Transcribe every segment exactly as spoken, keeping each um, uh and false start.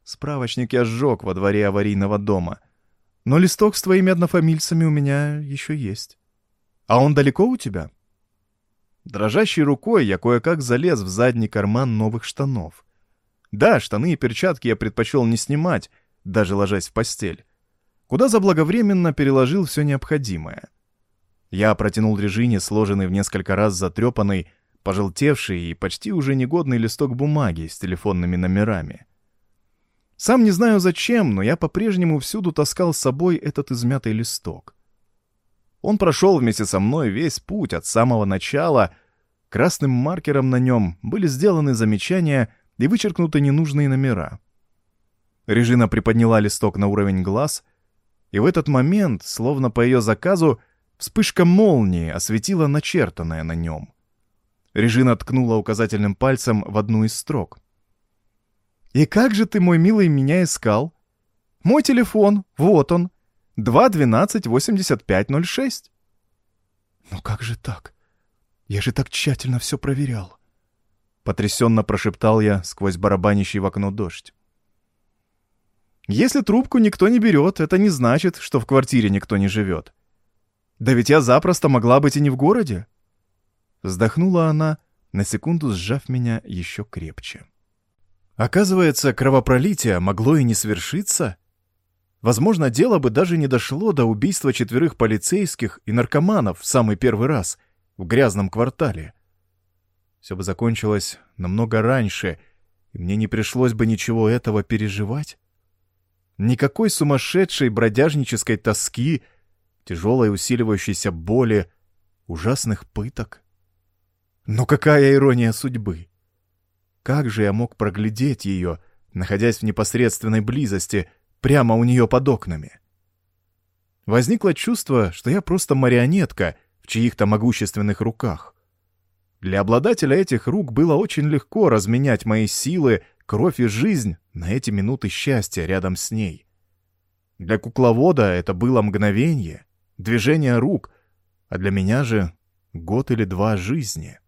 Справочник я сжег во дворе аварийного дома. Но листок с твоими однофамильцами у меня еще есть. А он далеко у тебя?» Дрожащей рукой я кое-как залез в задний карман новых штанов. Да, штаны и перчатки я предпочел не снимать, даже ложась в постель. Куда заблаговременно переложил все необходимое. Я протянул Режине сложенный в несколько раз затрепанный, пожелтевший и почти уже негодный листок бумаги с телефонными номерами. Сам не знаю зачем, но я по-прежнему всюду таскал с собой этот измятый листок. Он прошел вместе со мной весь путь от самого начала. Красным маркером на нем были сделаны замечания и вычеркнуты ненужные номера. Режина приподняла листок на уровень глаз, и в этот момент, словно по ее заказу, вспышка молнии осветила начертанное на нем. Режина ткнула указательным пальцем в одну из строк. «И как же ты, мой милый, меня искал? Мой телефон, вот он, два двенадцать восемьдесят пять ноль шесть». «Ну как же так? Я же так тщательно все проверял», — потрясенно прошептал я сквозь барабанящий в окно дождь. «Если трубку никто не берет, это не значит, что в квартире никто не живет. Да ведь я запросто могла быть и не в городе». Вздохнула она, на секунду сжав меня еще крепче. Оказывается, кровопролитие могло и не свершиться. Возможно, дело бы даже не дошло до убийства четверых полицейских и наркоманов в самый первый раз в грязном квартале. Все бы закончилось намного раньше, и мне не пришлось бы ничего этого переживать. Никакой сумасшедшей бродяжнической тоски, тяжелой усиливающейся боли, ужасных пыток. Но какая ирония судьбы! Как же я мог проглядеть ее, находясь в непосредственной близости, прямо у нее под окнами? Возникло чувство, что я просто марионетка в чьих-то могущественных руках. Для обладателя этих рук было очень легко разменять мои силы, кровь и жизнь на эти минуты счастья рядом с ней. Для кукловода это было мгновение, движение рук, а для меня же год или два жизни.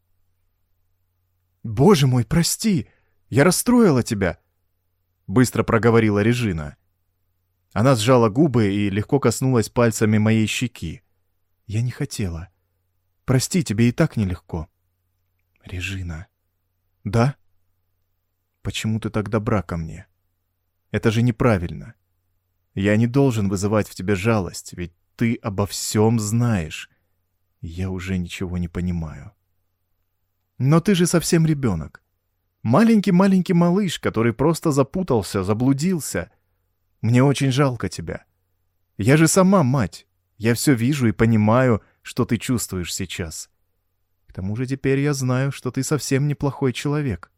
«Боже мой, прости! Я расстроила тебя!» — быстро проговорила Режина. Она сжала губы и легко коснулась пальцами моей щеки. «Я не хотела. Прости, тебе и так нелегко». «Режина». «Да? Почему ты так добра ко мне? Это же неправильно. Я не должен вызывать в тебе жалость, ведь ты обо всем знаешь. Я уже ничего не понимаю. Но ты же совсем ребенок. Маленький-маленький малыш, который просто запутался, заблудился. Мне очень жалко тебя. Я же сама мать. Я все вижу и понимаю, что ты чувствуешь сейчас. К тому же теперь я знаю, что ты совсем неплохой человек».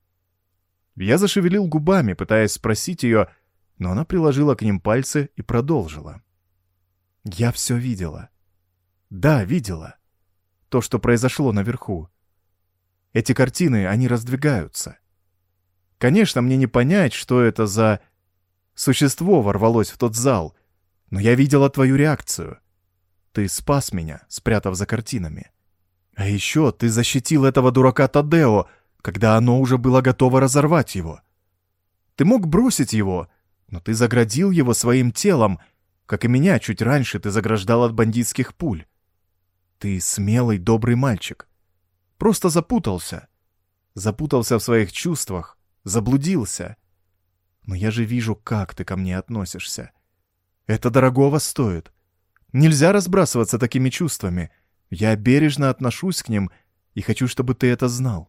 Я зашевелил губами, пытаясь спросить ее, но она приложила к ним пальцы и продолжила. «Я все видела. Да, видела. То, что произошло наверху. Эти картины, они раздвигаются. Конечно, мне не понять, что это за существо ворвалось в тот зал, но я видела твою реакцию. Ты спас меня, спрятав за картинами. А еще ты защитил этого дурака Тадео, когда оно уже было готово разорвать его. Ты мог бросить его, но ты заградил его своим телом, как и меня чуть раньше ты заграждал от бандитских пуль. Ты смелый, добрый мальчик. Просто запутался. Запутался в своих чувствах, заблудился. Но я же вижу, как ты ко мне относишься. Это дорогого стоит. Нельзя разбрасываться такими чувствами. Я бережно отношусь к ним и хочу, чтобы ты это знал.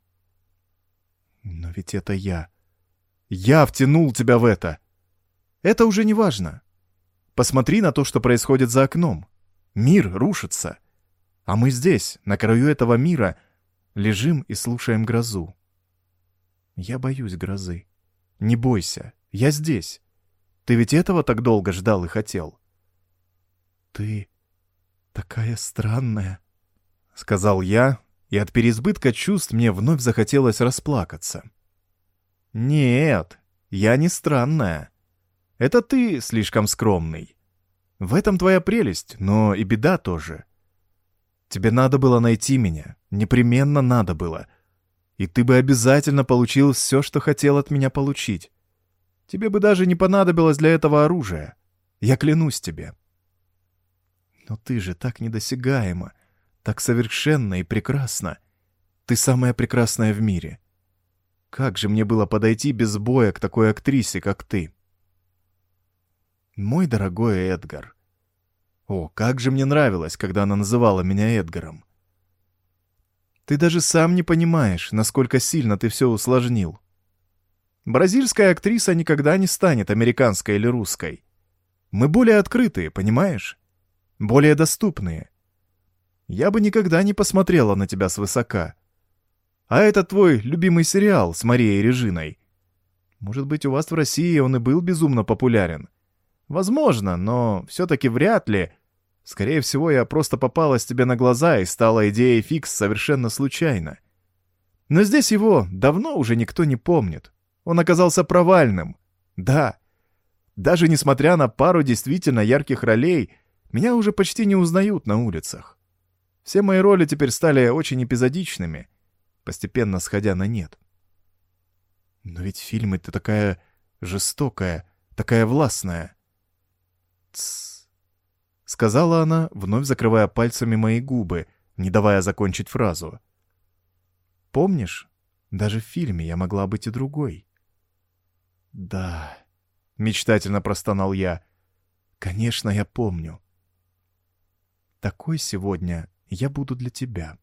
Но ведь это я. Я втянул тебя в это. Это уже не важно. Посмотри на то, что происходит за окном. Мир рушится. А мы здесь, на краю этого мира, лежим и слушаем грозу. Я боюсь грозы. Не бойся, я здесь. Ты ведь этого так долго ждал и хотел. Ты такая странная, — сказал я, и от переизбытка чувств мне вновь захотелось расплакаться. Нет, я не странная. Это ты слишком скромный. В этом твоя прелесть, но и беда тоже. Тебе надо было найти меня, непременно надо было. И ты бы обязательно получил все, что хотел от меня получить. Тебе бы даже не понадобилось для этого оружия. Я клянусь тебе. Но ты же так недосягаема, так совершенна и прекрасна. Ты самая прекрасная в мире. Как же мне было подойти без боя к такой актрисе, как ты? Мой дорогой Эдгар. О, как же мне нравилось, когда она называла меня Эдгаром. Ты даже сам не понимаешь, насколько сильно ты все усложнил. Бразильская актриса никогда не станет американской или русской. Мы более открытые, понимаешь? Более доступные. Я бы никогда не посмотрела на тебя свысока. А это твой любимый сериал с Марией Режиной. Может быть, у вас в России он и был безумно популярен. Возможно, но все-таки вряд ли. Скорее всего, я просто попалась тебе на глаза и стала идеей фикс совершенно случайно. Но здесь его давно уже никто не помнит. Он оказался провальным. Да. Даже несмотря на пару действительно ярких ролей, меня уже почти не узнают на улицах. Все мои роли теперь стали очень эпизодичными, постепенно сходя на нет. Но ведь в фильме ты такая жестокая, такая властная. Тссс. — сказала она, вновь закрывая пальцами мои губы, не давая закончить фразу. «Помнишь, даже в фильме я могла быть и другой». «Да», — мечтательно простонал я, — «конечно, я помню. Такой сегодня я буду для тебя».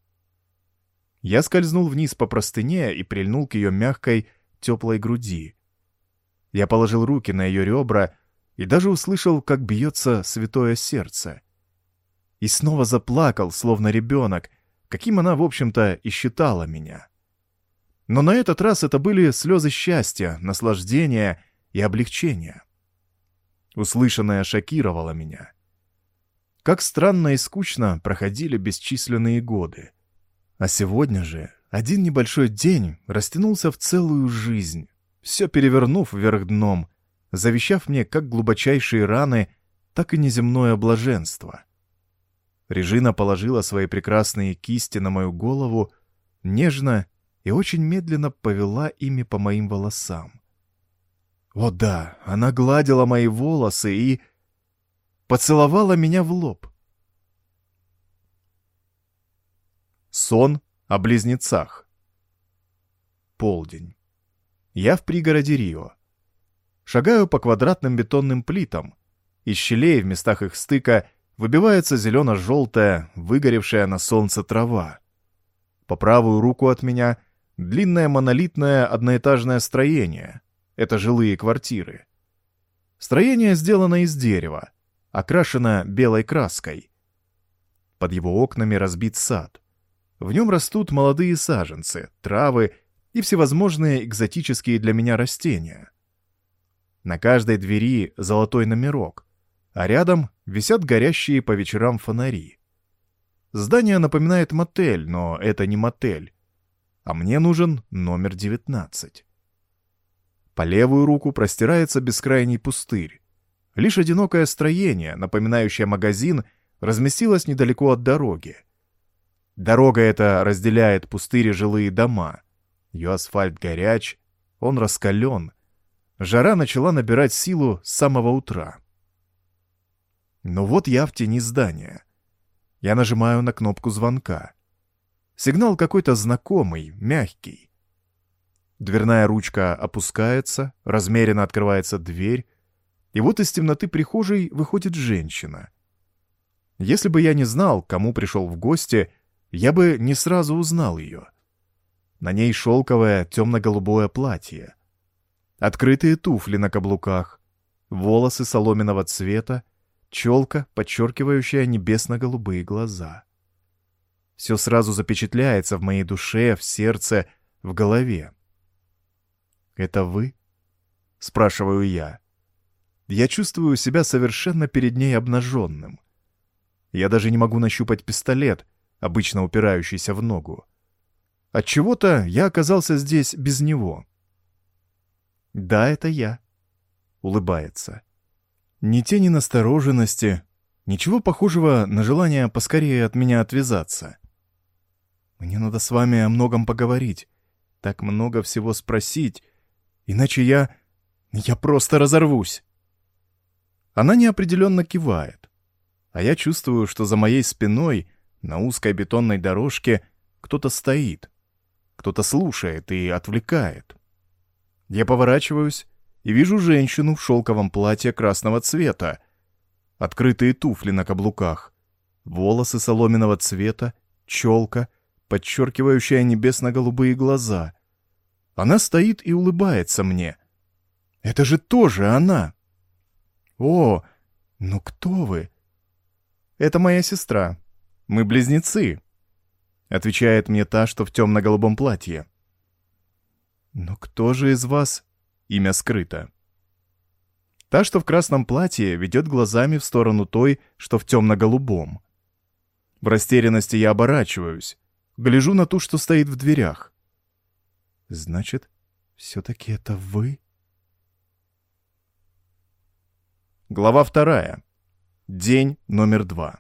Я скользнул вниз по простыне и прильнул к ее мягкой, теплой груди. Я положил руки на ее ребра и даже услышал, как бьется святое сердце. И снова заплакал, словно ребенок, каким она, в общем-то, и считала меня. Но на этот раз это были слезы счастья, наслаждения и облегчения. Услышанное шокировало меня. Как странно и скучно проходили бесчисленные годы. А сегодня же один небольшой день растянулся в целую жизнь, все перевернув вверх дном, завещав мне как глубочайшие раны, так и неземное блаженство. Режина положила свои прекрасные кисти на мою голову, нежно и очень медленно повела ими по моим волосам. О да, она гладила мои волосы и поцеловала меня в лоб. Сон о близнецах. Полдень. Я в пригороде Рио. Шагаю по квадратным бетонным плитам. Из щелей в местах их стыка выбивается зелено-желтая, выгоревшая на солнце трава. По правую руку от меня длинное монолитное одноэтажное строение. Это жилые квартиры. Строение сделано из дерева, окрашено белой краской. Под его окнами разбит сад. В нем растут молодые саженцы, травы и всевозможные экзотические для меня растения. На каждой двери золотой номерок, а рядом висят горящие по вечерам фонари. Здание напоминает мотель, но это не мотель, а мне нужен номер девятнадцать. По левую руку простирается бескрайний пустырь. Лишь одинокое строение, напоминающее магазин, разместилось недалеко от дороги. Дорога эта разделяет пустырь и жилые дома. Ее асфальт горяч, он раскален. Жара начала набирать силу с самого утра. Но вот я в тени здания. Я нажимаю на кнопку звонка. Сигнал какой-то знакомый, мягкий. Дверная ручка опускается, размеренно открывается дверь, и вот из темноты прихожей выходит женщина. Если бы я не знал, к кому пришел в гости, я бы не сразу узнал ее. На ней шелковое темно-голубое платье. Открытые туфли на каблуках, волосы соломенного цвета, челка, подчеркивающая небесно-голубые глаза. Все сразу запечатляется в моей душе, в сердце, в голове. «Это вы?» — спрашиваю я. Я чувствую себя совершенно перед ней обнаженным. Я даже не могу нащупать пистолет, обычно упирающийся в ногу. Отчего-то я оказался здесь без него. «Да, это я», — улыбается. Ни тени настороженности, ничего похожего на желание поскорее от меня отвязаться. «Мне надо с вами о многом поговорить, так много всего спросить, иначе я... Я просто разорвусь. Она неопределенно кивает, а я чувствую, что за моей спиной на узкой бетонной дорожке кто-то стоит, кто-то слушает и отвлекает. Я поворачиваюсь и вижу женщину в шелковом платье красного цвета, открытые туфли на каблуках, волосы соломенного цвета, челка, подчеркивающая небесно-голубые глаза. Она стоит и улыбается мне. Это же тоже она! О, ну кто вы? Это моя сестра. Мы близнецы, отвечает мне та, что в темно-голубом платье. Но кто же из вас? Имя скрыто. Та, что в красном платье, ведет глазами в сторону той, что в темно-голубом. В растерянности я оборачиваюсь, гляжу на ту, что стоит в дверях. Значит, все-таки это вы? Глава вторая. День номер два.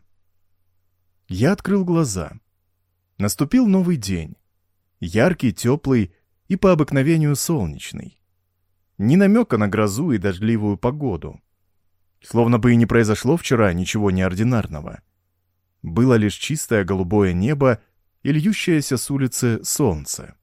Я открыл глаза. Наступил новый день. Яркий, теплый и по обыкновению солнечный. Ни намека на грозу и дождливую погоду. Словно бы и не произошло вчера ничего неординарного. Было лишь чистое голубое небо и льющееся с улицы солнце.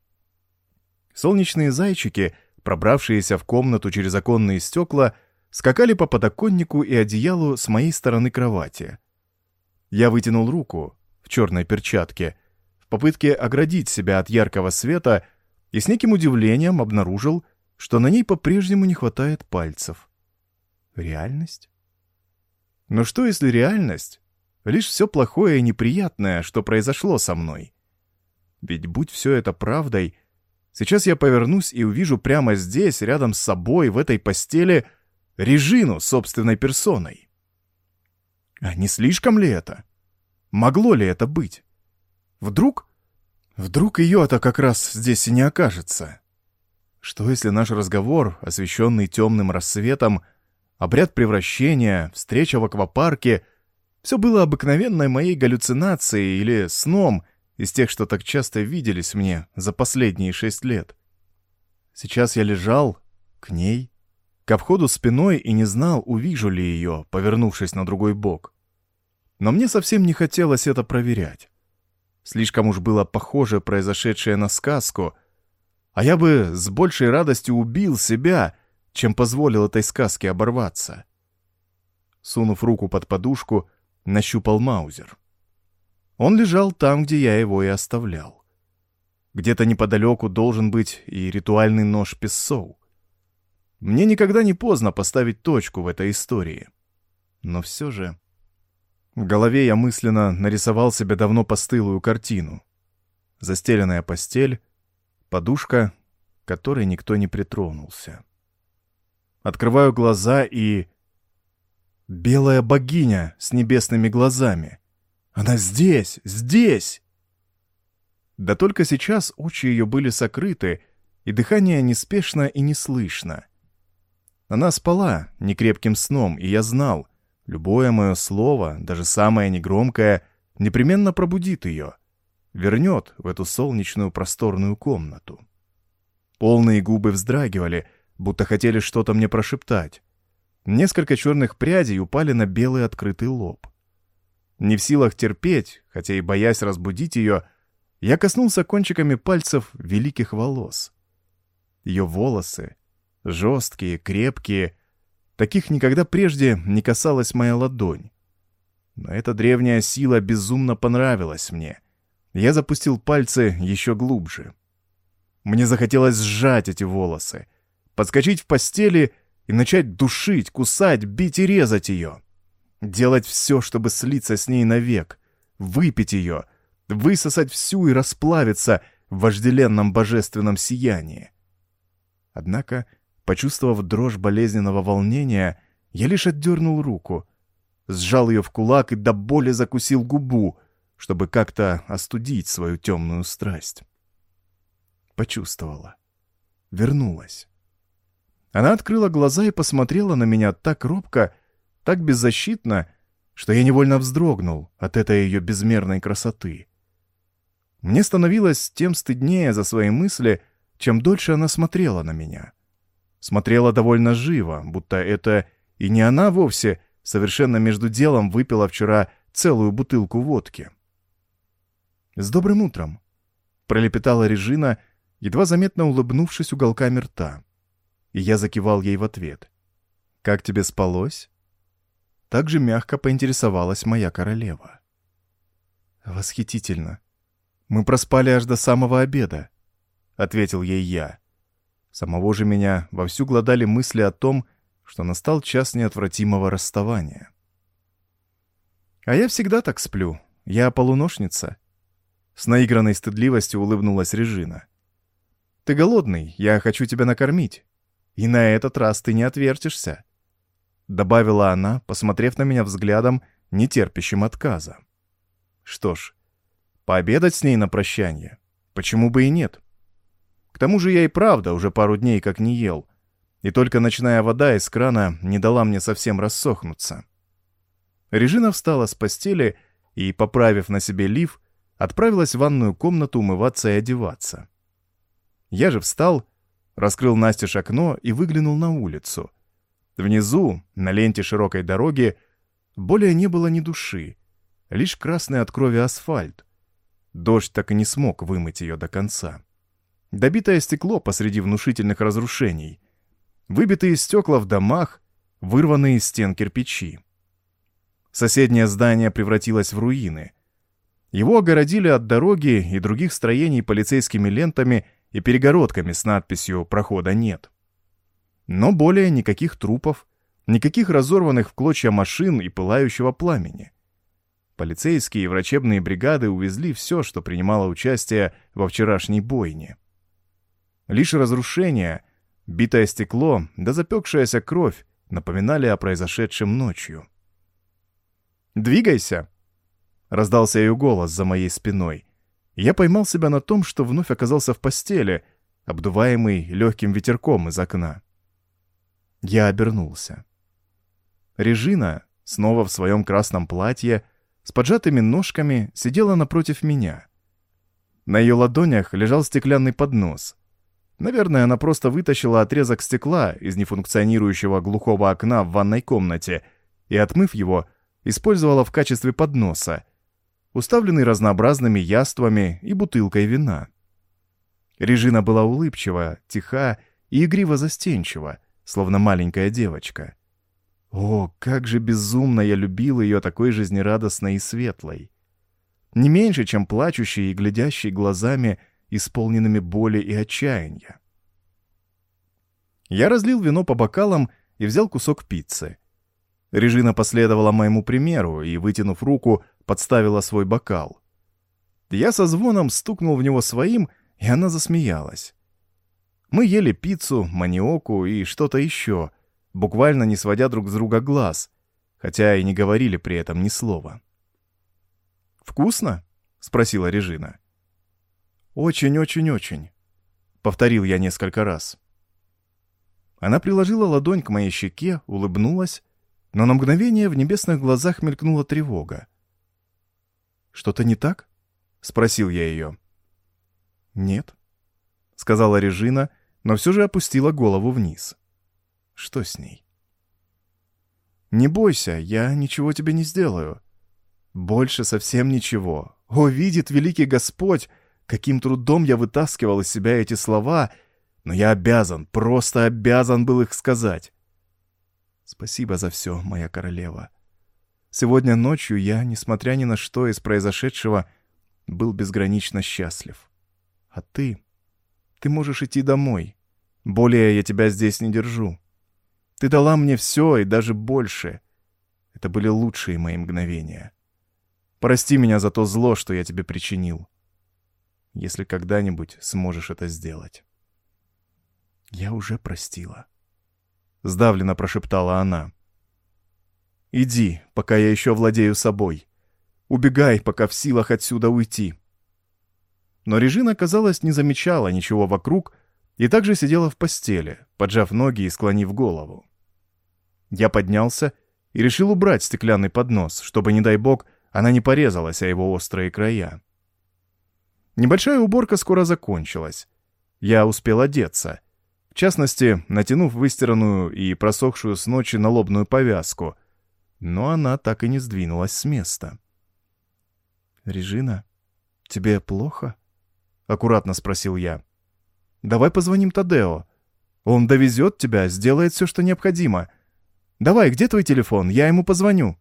Солнечные зайчики, пробравшиеся в комнату через оконные стекла, скакали по подоконнику и одеялу с моей стороны кровати. Я вытянул руку в черной перчатке в попытке оградить себя от яркого света и с неким удивлением обнаружил, что на ней по-прежнему не хватает пальцев. Реальность? Но что, если реальность — лишь все плохое и неприятное, что произошло со мной? Ведь будь все это правдой, сейчас я повернусь и увижу прямо здесь, рядом с собой, в этой постели, Режину собственной персоной. А не слишком ли это? Могло ли это быть? Вдруг... Вдруг ее-то как раз здесь и не окажется? Что если наш разговор, освещенный темным рассветом, обряд превращения, встреча в аквапарке, все было обыкновенной моей галлюцинацией или сном из тех, что так часто виделись мне за последние шесть лет? Сейчас я лежал к ней, ко входу спиной и не знал, увижу ли ее, повернувшись на другой бок. Но мне совсем не хотелось это проверять. Слишком уж было похоже произошедшее на сказку, а я бы с большей радостью убил себя, чем позволил этой сказке оборваться. Сунув руку под подушку, нащупал маузер. Он лежал там, где я его и оставлял. Где-то неподалеку должен быть и ритуальный нож Писсоу. Мне никогда не поздно поставить точку в этой истории. Но все же... В голове я мысленно нарисовал себе давно постылую картину. Застеленная постель, подушка, к которой никто не притронулся. Открываю глаза и... Белая богиня с небесными глазами. Она здесь, здесь! Да только сейчас очи ее были сокрыты, и дыхание неспешно и неслышно. Она спала некрепким сном, и я знал, любое мое слово, даже самое негромкое, непременно пробудит ее, вернет в эту солнечную просторную комнату. Полные губы вздрагивали, будто хотели что-то мне прошептать. Несколько черных прядей упали на белый открытый лоб. Не в силах терпеть, хотя и боясь разбудить ее, я коснулся кончиками пальцев великих волос. Ее волосы, жесткие, крепкие, таких никогда прежде не касалась моя ладонь. Но эта древняя сила безумно понравилась мне. Я запустил пальцы еще глубже. Мне захотелось сжать эти волосы, подскочить в постели и начать душить, кусать, бить и резать ее. Делать все, чтобы слиться с ней навек, выпить ее, высосать всю и расплавиться в вожделенном божественном сиянии. Однако, почувствовав дрожь болезненного волнения, я лишь отдернул руку, сжал ее в кулак и до боли закусил губу, чтобы как-то остудить свою темную страсть. Почувствовала. Вернулась. Она открыла глаза и посмотрела на меня так робко, так беззащитно, что я невольно вздрогнул от этой ее безмерной красоты. Мне становилось тем стыднее за свои мысли, чем дольше она смотрела на меня. Смотрела довольно живо, будто это и не она вовсе совершенно между делом выпила вчера целую бутылку водки. «С добрым утром!» — пролепетала Режина, едва заметно улыбнувшись уголками рта. И я закивал ей в ответ. «Как тебе спалось?» Так же мягко поинтересовалась моя королева. «Восхитительно. Мы проспали аж до самого обеда», — ответил ей я. Самого же меня вовсю глодали мысли о том, что настал час неотвратимого расставания. «А я всегда так сплю. Я полуношница». С наигранной стыдливостью улыбнулась Режина. «Ты голодный, я хочу тебя накормить. И на этот раз ты не отвертишься», — добавила она, посмотрев на меня взглядом, нетерпящим отказа. Что ж, пообедать с ней на прощанье, почему бы и нет? К тому же я и правда уже пару дней как не ел, и только ночная вода из крана не дала мне совсем рассохнуться. Режина встала с постели и, поправив на себе лиф, отправилась в ванную комнату умываться и одеваться. Я же встал, раскрыл настежь окно и выглянул на улицу. Внизу, на ленте широкой дороги, более не было ни души, лишь красный от крови асфальт. Дождь так и не смог вымыть ее до конца. Добитое стекло посреди внушительных разрушений, выбитые стекла в домах, вырванные из стен кирпичи. Соседнее здание превратилось в руины. Его огородили от дороги и других строений полицейскими лентами и перегородками с надписью «Прохода нет». Но более никаких трупов, никаких разорванных в клочья машин и пылающего пламени. Полицейские и врачебные бригады увезли все, что принимало участие во вчерашней бойне. Лишь разрушения, битое стекло да запекшаяся кровь напоминали о произошедшем ночью. «Двигайся!» — раздался ее голос за моей спиной. Я поймал себя на том, что вновь оказался в постели, обдуваемый легким ветерком из окна. Я обернулся. Режина, снова в своем красном платье, с поджатыми ножками, сидела напротив меня. На ее ладонях лежал стеклянный поднос. Наверное, она просто вытащила отрезок стекла из нефункционирующего глухого окна в ванной комнате и, отмыв его, использовала в качестве подноса, уставленный разнообразными яствами и бутылкой вина. Режина была улыбчива, тиха и игриво-застенчива, словно маленькая девочка. О, как же безумно я любил ее такой жизнерадостной и светлой. Не меньше, чем плачущей и глядящей глазами, исполненными боли и отчаяния. Я разлил вино по бокалам и взял кусок пиццы. Режина последовала моему примеру и, вытянув руку, подставила свой бокал. Я со звоном стукнул в него своим, и она засмеялась. Мы ели пиццу, маниоку и что-то еще, буквально не сводя друг с друга глаз, хотя и не говорили при этом ни слова. «Вкусно?» — спросила Режина. «Очень-очень-очень», — повторил я несколько раз. Она приложила ладонь к моей щеке, улыбнулась, но на мгновение в небесных глазах мелькнула тревога. «Что-то не так?» — спросил я ее. «Нет», — сказала Режина, но все же опустила голову вниз. «Что с ней?» «Не бойся, я ничего тебе не сделаю. Больше совсем ничего. О, видит великий Господь, каким трудом я вытаскивал из себя эти слова, но я обязан, просто обязан был их сказать. Спасибо за все, моя королева. Сегодня ночью я, несмотря ни на что из произошедшего, был безгранично счастлив. А ты? Ты можешь идти домой. Более я тебя здесь не держу. Ты дала мне все и даже больше. Это были лучшие мои мгновения. Прости меня за то зло, что я тебе причинил. Если когда-нибудь сможешь это сделать». «Я уже простила», — сдавленно прошептала она. «Иди, пока я еще владею собой. Убегай, пока в силах отсюда уйти». Но Режина, казалось, не замечала ничего вокруг и также сидела в постели, поджав ноги и склонив голову. Я поднялся и решил убрать стеклянный поднос, чтобы, не дай бог, она не порезалась о его острые края. Небольшая уборка скоро закончилась. Я успел одеться. В частности, натянув выстиранную и просохшую с ночи налобную повязку. Но она так и не сдвинулась с места. «Режина, тебе плохо?» — аккуратно спросил я. «Давай позвоним Тадео. Он довезет тебя, сделает все, что необходимо. Давай, где твой телефон? Я ему позвоню».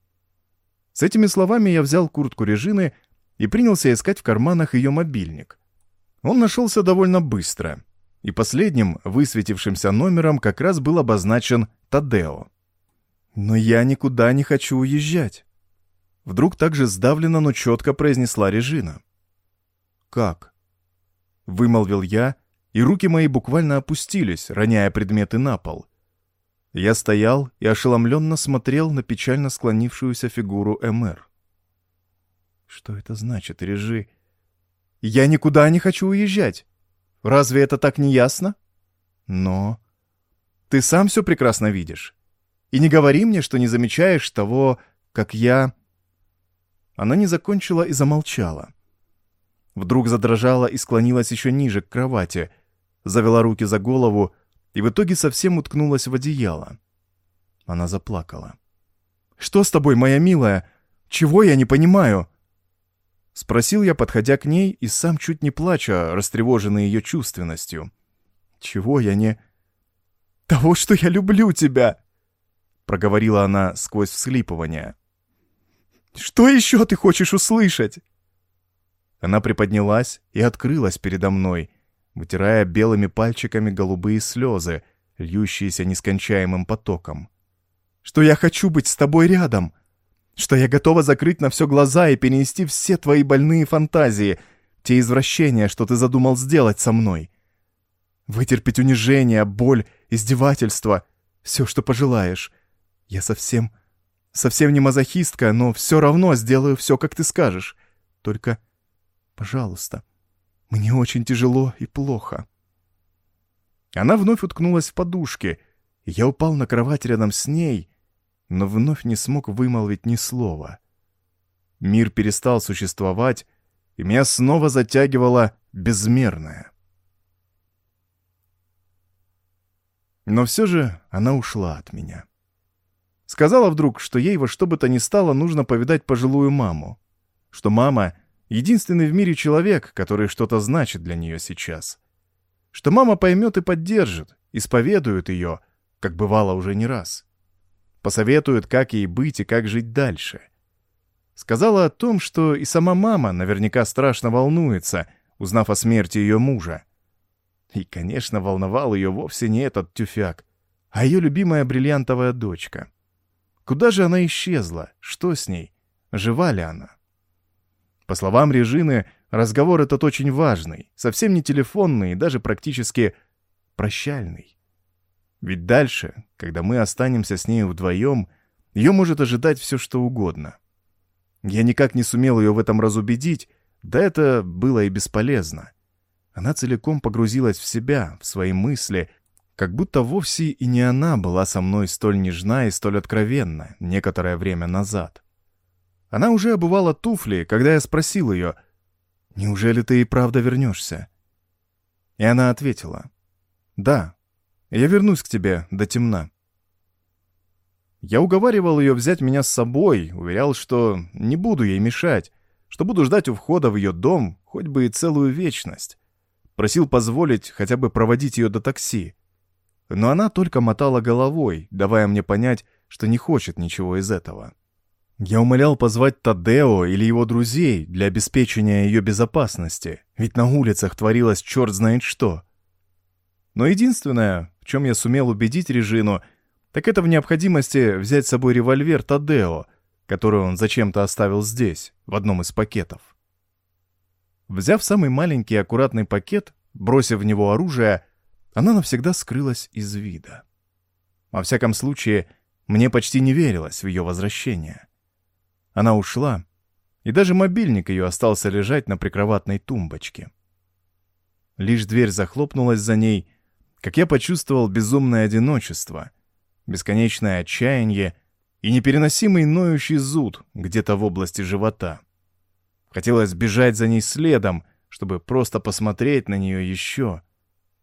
С этими словами я взял куртку Режины и принялся искать в карманах ее мобильник. Он нашелся довольно быстро, и последним высветившимся номером как раз был обозначен Тадео. «Но я никуда не хочу уезжать», — вдруг так же сдавленно, но четко произнесла Режина. «Как?» — вымолвил я, и руки мои буквально опустились, роняя предметы на пол. Я стоял и ошеломленно смотрел на печально склонившуюся фигуру МР. «Что это значит, Режи? Я никуда не хочу уезжать. Разве это так не ясно? Но ты сам все прекрасно видишь. И не говори мне, что не замечаешь того, как я...» Она не закончила и замолчала. Вдруг задрожала и склонилась еще ниже к кровати, завела руки за голову и в итоге совсем уткнулась в одеяло. Она заплакала. «Что с тобой, моя милая? Чего я не понимаю?» Спросил я, подходя к ней, и сам чуть не плача, растревоженный ее чувственностью. «Чего я не...» «Того, что я люблю тебя!» Проговорила она сквозь всхлипывание. «Что еще ты хочешь услышать?» Она приподнялась и открылась передо мной, вытирая белыми пальчиками голубые слезы, льющиеся нескончаемым потоком. «Что я хочу быть с тобой рядом! Что я готова закрыть на все глаза и перенести все твои больные фантазии, те извращения, что ты задумал сделать со мной. Вытерпеть унижение, боль, издевательство, все, что пожелаешь. Я совсем, совсем не мазохистка, но все равно сделаю все, как ты скажешь. Только, пожалуйста, мне очень тяжело и плохо». Она вновь уткнулась в подушки, и я упал на кровать рядом с ней, но вновь не смог вымолвить ни слова. Мир перестал существовать, и меня снова затягивало безмерное. Но все же она ушла от меня. Сказала вдруг, что ей во что бы то ни стало нужно повидать пожилую маму, что мама — единственный в мире человек, который что-то значит для нее сейчас, что мама поймет и поддержит, исповедует ее, как бывало уже не раз. Посоветует, как ей быть и как жить дальше. Сказала о том, что и сама мама наверняка страшно волнуется, узнав о смерти ее мужа. И, конечно, волновал ее вовсе не этот тюфяк, а ее любимая бриллиантовая дочка. Куда же она исчезла? Что с ней? Жива ли она? По словам Режины, разговор этот очень важный, совсем не телефонный и даже практически прощальный. Ведь дальше, когда мы останемся с ней вдвоем, ее может ожидать все, что угодно. Я никак не сумел ее в этом разубедить, да это было и бесполезно. Она целиком погрузилась в себя, в свои мысли, как будто вовсе и не она была со мной столь нежна и столь откровенна некоторое время назад. Она уже обувала туфли, когда я спросил ее: «Неужели ты и правда вернешься?» И она ответила: «Да, я вернусь к тебе до темна». Я уговаривал ее взять меня с собой, уверял, что не буду ей мешать, что буду ждать у входа в ее дом хоть бы и целую вечность. Просил позволить хотя бы проводить ее до такси. Но она только мотала головой, давая мне понять, что не хочет ничего из этого. Я умолял позвать Тадео или его друзей для обеспечения ее безопасности, ведь на улицах творилось черт знает что. Но единственное, в чем я сумел убедить Режину, так это в необходимости взять с собой револьвер Тадео, который он зачем-то оставил здесь, в одном из пакетов. Взяв самый маленький аккуратный пакет, бросив в него оружие, она навсегда скрылась из вида. Во всяком случае, мне почти не верилось в ее возвращение. Она ушла, и даже мобильник ее остался лежать на прикроватной тумбочке. Лишь дверь захлопнулась за ней, как я почувствовал безумное одиночество, бесконечное отчаяние и непереносимый ноющий зуд где-то в области живота. Хотелось бежать за ней следом, чтобы просто посмотреть на нее еще,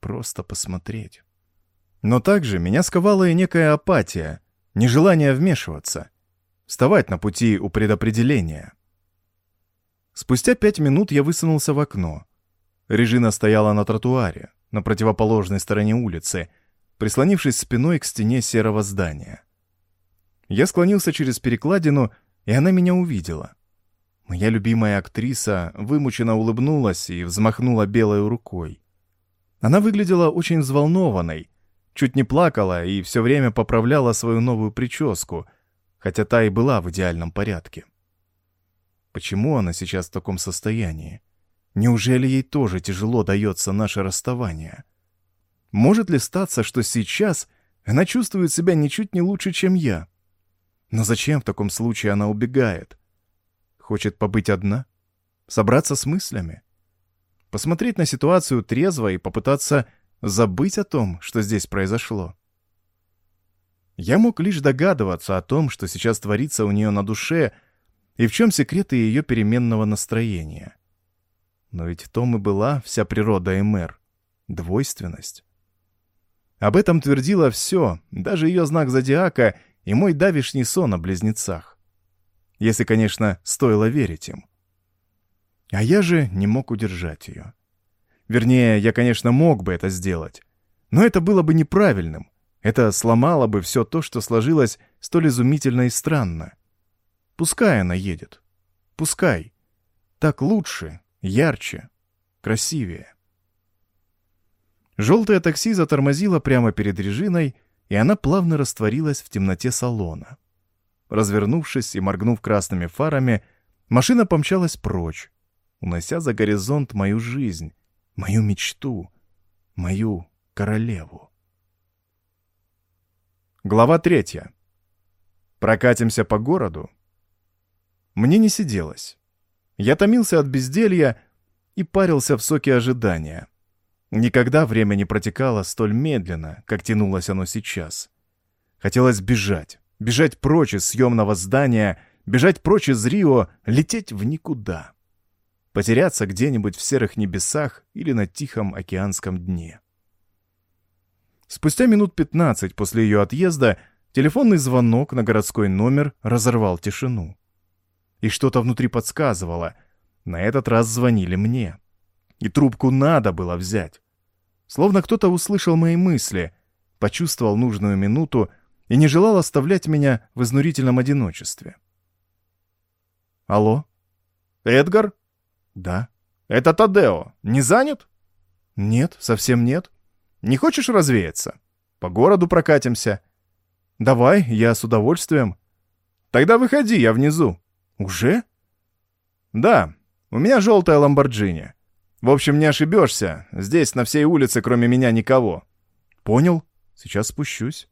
просто посмотреть. Но также меня сковала и некая апатия, нежелание вмешиваться, вставать на пути у предопределения. Спустя пять минут я высунулся в окно. Режина стояла на тротуаре, на противоположной стороне улицы, прислонившись спиной к стене серого здания. Я склонился через перекладину, и она меня увидела. Моя любимая актриса вымученно улыбнулась и взмахнула белой рукой. Она выглядела очень взволнованной, чуть не плакала и все время поправляла свою новую прическу, хотя та и была в идеальном порядке. Почему она сейчас в таком состоянии? Неужели ей тоже тяжело дается наше расставание? Может ли статься, что сейчас она чувствует себя ничуть не лучше, чем я? Но зачем в таком случае она убегает? Хочет побыть одна? Собраться с мыслями? Посмотреть на ситуацию трезво и попытаться забыть о том, что здесь произошло? Я мог лишь догадываться о том, что сейчас творится у нее на душе, и в чем секреты ее переменного настроения. Но ведь в том и была вся природа Эмер — двойственность. Об этом твердило все, даже ее знак зодиака и мой давишний сон о близнецах. Если, конечно, стоило верить им. А я же не мог удержать ее. Вернее, я, конечно, мог бы это сделать, но это было бы неправильным. Это сломало бы все то, что сложилось столь изумительно и странно. Пускай она едет. Пускай. Так лучше, ярче, красивее. Желтое такси затормозило прямо перед Режиной, и она плавно растворилась в темноте салона. Развернувшись и моргнув красными фарами, машина помчалась прочь, унося за горизонт мою жизнь, мою мечту, мою королеву. Глава третья. Прокатимся по городу? Мне не сиделось. Я томился от безделья и парился в соке ожидания. Никогда время не протекало столь медленно, как тянулось оно сейчас. Хотелось бежать, бежать прочь из съемного здания, бежать прочь из Рио, лететь в никуда. Потеряться где-нибудь в серых небесах или на тихом океанском дне. Спустя минут пятнадцать после ее отъезда телефонный звонок на городской номер разорвал тишину. И что-то внутри подсказывало. На этот раз звонили мне. И трубку надо было взять. Словно кто-то услышал мои мысли, почувствовал нужную минуту и не желал оставлять меня в изнурительном одиночестве. Алло? Эдгар? Да. Это Тадео. Не занят? Нет, совсем нет. Не хочешь развеяться? По городу прокатимся. Давай, я с удовольствием. Тогда выходи, я внизу. Уже? Да, у меня желтая ламборджини. В общем, не ошибешься, здесь на всей улице кроме меня никого. Понял, сейчас спущусь.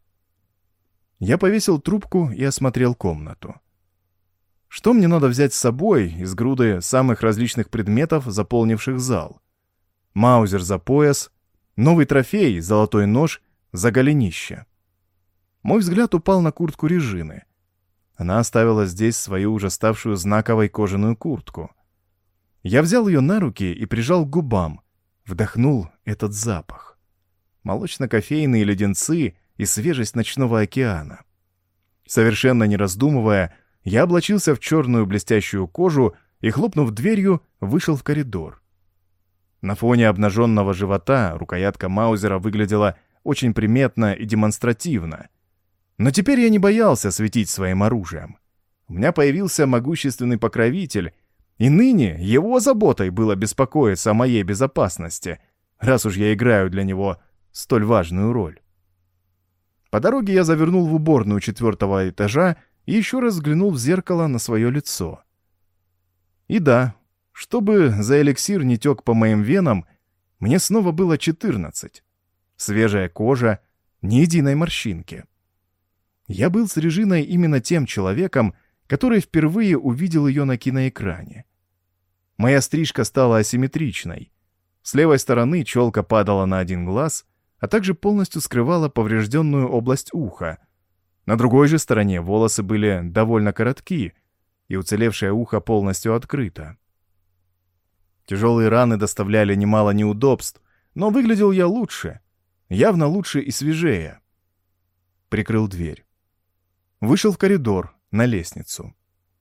Я повесил трубку и осмотрел комнату. Что мне надо взять с собой из груды самых различных предметов, заполнивших зал? Маузер за пояс, новый трофей, золотой нож за голенище. Мой взгляд упал на куртку Режины. Она оставила здесь свою уже ставшую знаковой кожаную куртку. Я взял ее на руки и прижал к губам, вдохнул этот запах. Молочно-кофейные леденцы и свежесть ночного океана. Совершенно не раздумывая, я облачился в черную блестящую кожу и, хлопнув дверью, вышел в коридор. На фоне обнаженного живота рукоятка Маузера выглядела очень приметно и демонстративно. Но теперь я не боялся светить своим оружием. У меня появился могущественный покровитель, и ныне его заботой было беспокоиться о моей безопасности, раз уж я играю для него столь важную роль. По дороге я завернул в уборную четвертого этажа и еще раз взглянул в зеркало на свое лицо. И да, чтобы за эликсир не тек по моим венам, мне снова было четырнадцать. Свежая кожа, ни единой морщинки. Я был с Режиной именно тем человеком, который впервые увидел ее на киноэкране. Моя стрижка стала асимметричной. С левой стороны челка падала на один глаз, а также полностью скрывала поврежденную область уха. На другой же стороне волосы были довольно коротки, и уцелевшее ухо полностью открыто. Тяжелые раны доставляли немало неудобств, но выглядел я лучше. Явно лучше и свежее. Прикрыл дверь. Вышел в коридор, на лестницу.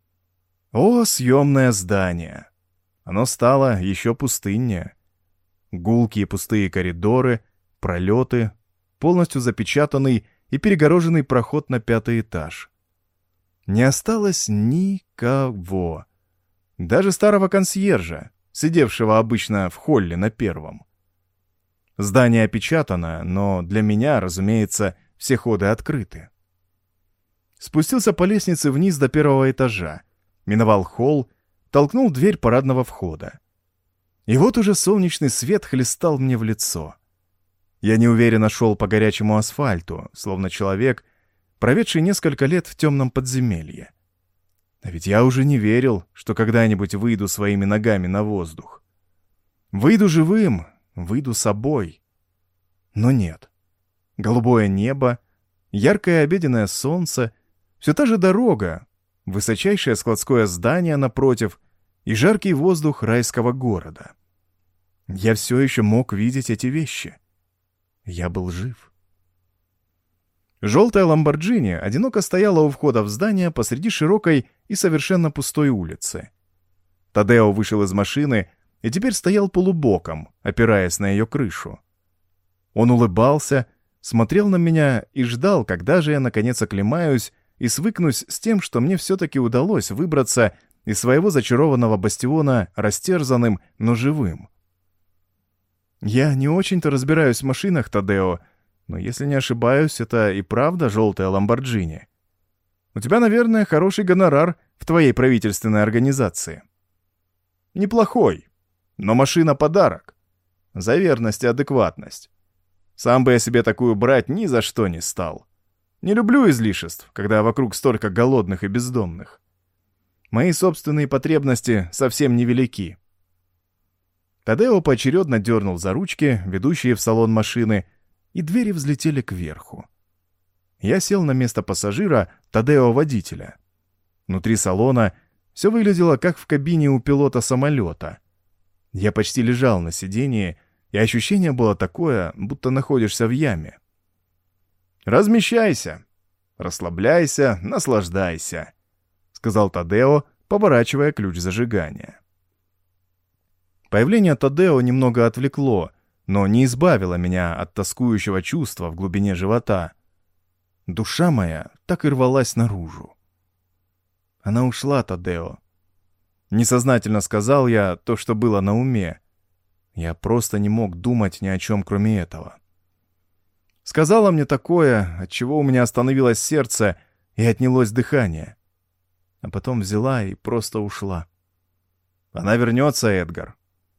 О, съемное здание! Оно стало еще пустыннее. Гулкие пустые коридоры, пролеты, полностью запечатанный и перегороженный проход на пятый этаж. Не осталось никого. Даже старого консьержа, сидевшего обычно в холле на первом. Здание опечатано, но для меня, разумеется, все ходы открыты. Спустился по лестнице вниз до первого этажа, миновал холл, толкнул дверь парадного входа. И вот уже солнечный свет хлестал мне в лицо. Я неуверенно шел по горячему асфальту, словно человек, проведший несколько лет в темном подземелье. А ведь я уже не верил, что когда-нибудь выйду своими ногами на воздух. Выйду живым, выйду собой. Но нет. Голубое небо, яркое обеденное солнце, все та же дорога, высочайшее складское здание напротив и жаркий воздух райского города. Я все еще мог видеть эти вещи. Я был жив. Желтая Ламборджини одиноко стояла у входа в здание посреди широкой и совершенно пустой улицы. Тадео вышел из машины и теперь стоял полубоком, опираясь на ее крышу. Он улыбался, смотрел на меня и ждал, когда же я наконец оклемаюсь и свыкнусь с тем, что мне все-таки удалось выбраться из своего зачарованного бастиона растерзанным, но живым. «Я не очень-то разбираюсь в машинах, Тадео, но если не ошибаюсь, это и правда желтая Ламборджини. У тебя, наверное, хороший гонорар в твоей правительственной организации». «Неплохой, но машина — подарок. За верность и адекватность. Сам бы я себе такую брать ни за что не стал. Не люблю излишеств, когда вокруг столько голодных и бездомных. Мои собственные потребности совсем невелики». Тадео поочередно дернул за ручки, ведущие в салон машины, и двери взлетели кверху. Я сел на место пассажира, Тадео — водителя. Внутри салона все выглядело, как в кабине у пилота самолета. Я почти лежал на сидении, и ощущение было такое, будто находишься в яме. «Размещайся, расслабляйся, наслаждайся», — сказал Тадео, поворачивая ключ зажигания. Появление Тадео немного отвлекло, но не избавило меня от тоскующего чувства в глубине живота. Душа моя так и рвалась наружу. Она ушла, Тадео. Несознательно сказал я то, что было на уме. Я просто не мог думать ни о чем, кроме этого. Сказала мне такое, от чего у меня остановилось сердце и отнялось дыхание. А потом взяла и просто ушла. Она вернется, Эдгар.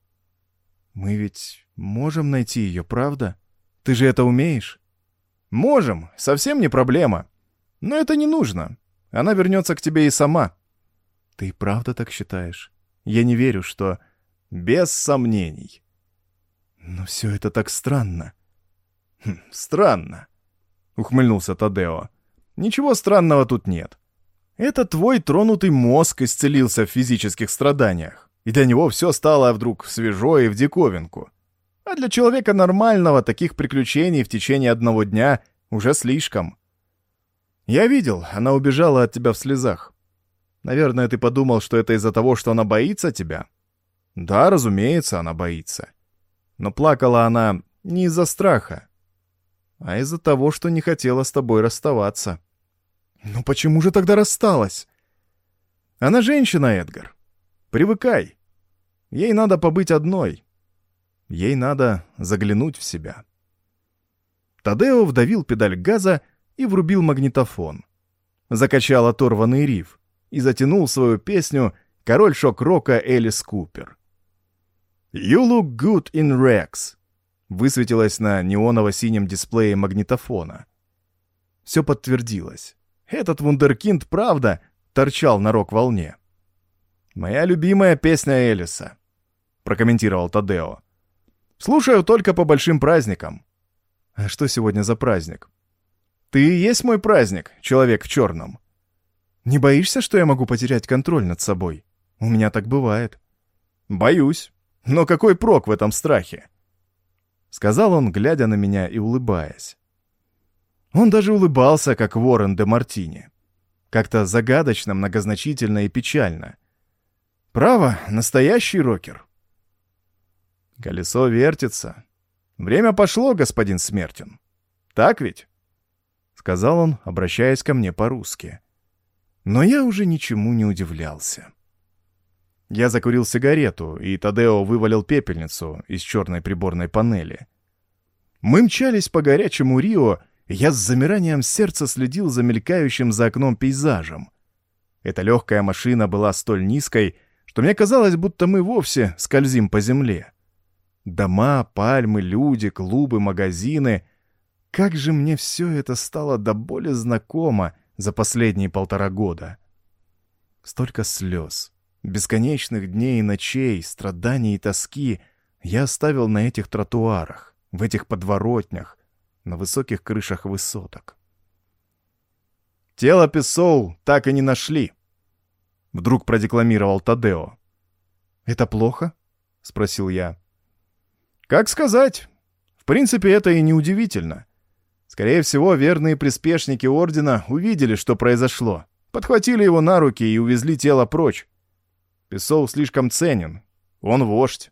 Мы ведь можем найти ее, правда? Ты же это умеешь? Можем, совсем не проблема. Но это не нужно. Она вернется к тебе и сама. Ты правда так считаешь? Я не верю, что... Без сомнений. Но все это так странно. Хм, странно, ухмыльнулся Тадео. Ничего странного тут нет. Это твой тронутый мозг исцелился в физических страданиях. И для него все стало вдруг свежо и в диковинку. А для человека нормального таких приключений в течение одного дня уже слишком. Я видел, она убежала от тебя в слезах. Наверное, ты подумал, что это из-за того, что она боится тебя. Да, разумеется, она боится. Но плакала она не из-за страха, а из-за того, что не хотела с тобой расставаться. Ну почему же тогда рассталась? Она женщина, Эдгар. Привыкай. Ей надо побыть одной. Ей надо заглянуть в себя. Тадео вдавил педаль газа и врубил магнитофон. Закачал оторванный риф и затянул свою песню «Король шок-рока» Элис Купер. «You look good in Rex» высветилось на неоново-синем дисплее магнитофона. Все подтвердилось. Этот вундеркинд, правда, торчал на рок-волне. «Моя любимая песня Элиса», — прокомментировал Тадео. «Слушаю только по большим праздникам». «А что сегодня за праздник?» «Ты и есть мой праздник, человек в черном». «Не боишься, что я могу потерять контроль над собой? У меня так бывает». «Боюсь. Но какой прок в этом страхе?» сказал он, глядя на меня и улыбаясь. Он даже улыбался, как Ворон де Мартини. Как-то загадочно, многозначительно и печально. Право, настоящий рокер. Колесо вертится. Время пошло, господин Смертин. Так ведь? Сказал он, обращаясь ко мне по-русски. Но я уже ничему не удивлялся. Я закурил сигарету, и Тадео вывалил пепельницу из черной приборной панели. Мы мчались по горячему Рио, и я с замиранием сердца следил за мелькающим за окном пейзажем. Эта легкая машина была столь низкой, что мне казалось, будто мы вовсе скользим по земле. Дома, пальмы, люди, клубы, магазины. Как же мне все это стало до боли знакомо за последние полтора года. Столько слез, бесконечных дней и ночей, страданий и тоски я оставил на этих тротуарах, в этих подворотнях, на высоких крышах высоток. «Тело Песоу так и не нашли», — вдруг продекламировал Тадео. «Это плохо?» — спросил я. «Как сказать? В принципе, это и не удивительно. Скорее всего, верные приспешники Ордена увидели, что произошло, подхватили его на руки и увезли тело прочь. Песоу слишком ценен. Он вождь».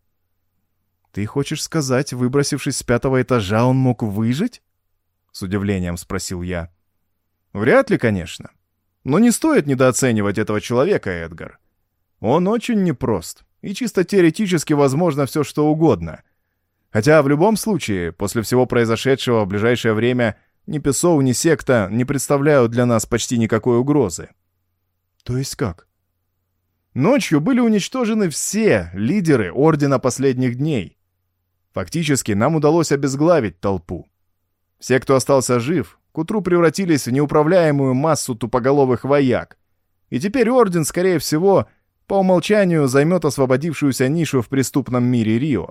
«Ты хочешь сказать, выбросившись с пятого этажа, он мог выжить?» — с удивлением спросил я. «Вряд ли, конечно. Но не стоит недооценивать этого человека, Эдгар. Он очень непрост, и чисто теоретически возможно все, что угодно. Хотя в любом случае, после всего произошедшего в ближайшее время ни Песоу, ни секта не представляют для нас почти никакой угрозы». «То есть как?» «Ночью были уничтожены все лидеры Ордена последних дней. Фактически нам удалось обезглавить толпу. Все, кто остался жив, к утру превратились в неуправляемую массу тупоголовых вояк. И теперь Орден, скорее всего, по умолчанию займет освободившуюся нишу в преступном мире Рио.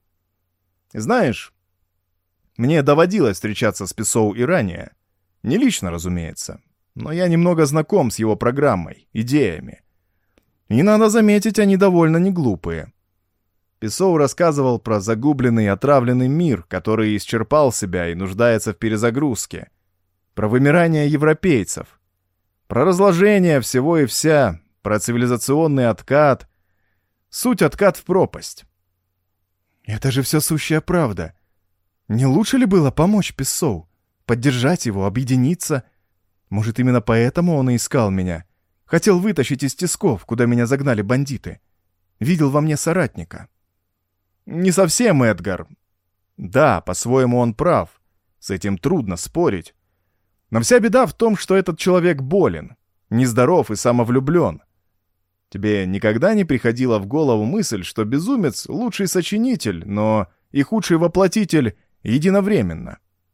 Знаешь, мне доводилось встречаться с Песоу и ранее. Не лично, разумеется, но я немного знаком с его программой, идеями. И надо заметить, они довольно неглупые. Песоу рассказывал про загубленный и отравленный мир, который исчерпал себя и нуждается в перезагрузке. Про вымирание европейцев. Про разложение всего и вся. Про цивилизационный откат. Суть — откат в пропасть. Это же все сущая правда. Не лучше ли было помочь Песоу? Поддержать его, объединиться? Может, именно поэтому он и искал меня? Хотел вытащить из тисков, куда меня загнали бандиты. Видел во мне соратника. Не совсем, Эдгар. Да, по-своему он прав. С этим трудно спорить. Но вся беда в том, что этот человек болен, нездоров и самовлюблен. Тебе никогда не приходила в голову мысль, что безумец — лучший сочинитель, но и худший воплотитель единовременно?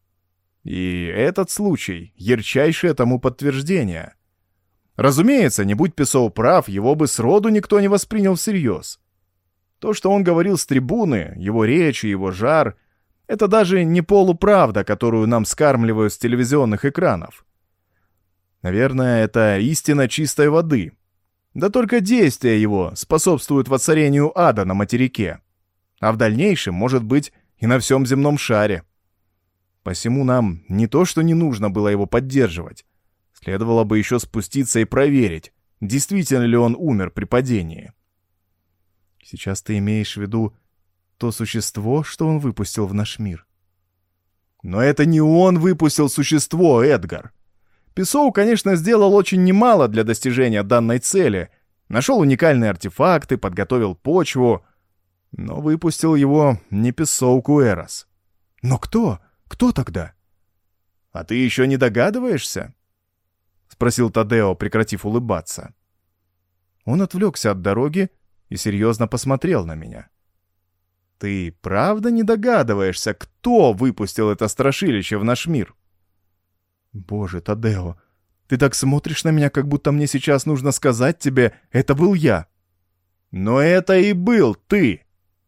И этот случай — ярчайшее тому подтверждение. Разумеется, не будь Песоу прав, его бы сроду никто не воспринял всерьез. То, что он говорил с трибуны, его речь и его жар — это даже не полуправда, которую нам скармливают с телевизионных экранов. Наверное, это истина чистой воды. Да только действия его способствуют воцарению ада на материке, а в дальнейшем, может быть, и на всем земном шаре. Посему нам не то, что не нужно было его поддерживать, следовало бы еще спуститься и проверить, действительно ли он умер при падении. Сейчас ты имеешь в виду то существо, что он выпустил в наш мир? Но это не он выпустил существо, Эдгар. Песоу, конечно, сделал очень немало для достижения данной цели. Нашел уникальные артефакты, подготовил почву. Но выпустил его не Песоу Куэрос. Но кто? Кто тогда? А ты еще не догадываешься? Спросил Тадео, прекратив улыбаться. Он отвлекся от дороги и серьезно посмотрел на меня. Ты правда не догадываешься, кто выпустил это страшилище в наш мир? Боже, Тадео, ты так смотришь на меня, как будто мне сейчас нужно сказать тебе, это был я. Но это и был ты.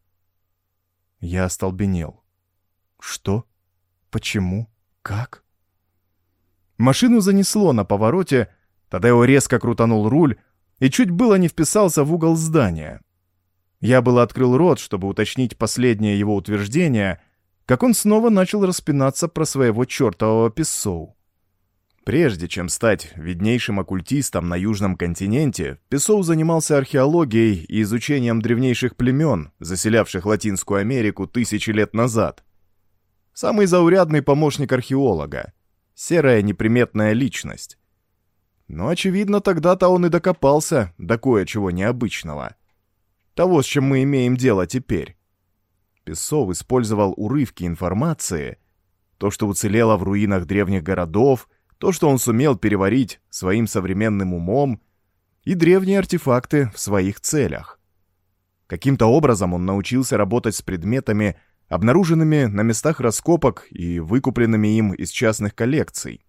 Я остолбенел. Что? Почему? Как? Машину занесло на повороте, Тадео резко крутанул руль и чуть было не вписался в угол здания. Я было открыл рот, чтобы уточнить последнее его утверждение, как он снова начал распинаться про своего чертового Писсоу. Прежде чем стать виднейшим оккультистом на Южном континенте, Писсоу занимался археологией и изучением древнейших племен, заселявших Латинскую Америку тысячи лет назад. Самый заурядный помощник археолога. Серая неприметная личность. Но, очевидно, тогда-то он и докопался до кое-чего необычного. Того, с чем мы имеем дело теперь. Писсоу использовал урывки информации, то, что уцелело в руинах древних городов, то, что он сумел переварить своим современным умом, и древние артефакты в своих целях. Каким-то образом он научился работать с предметами, обнаруженными на местах раскопок и выкупленными им из частных коллекций.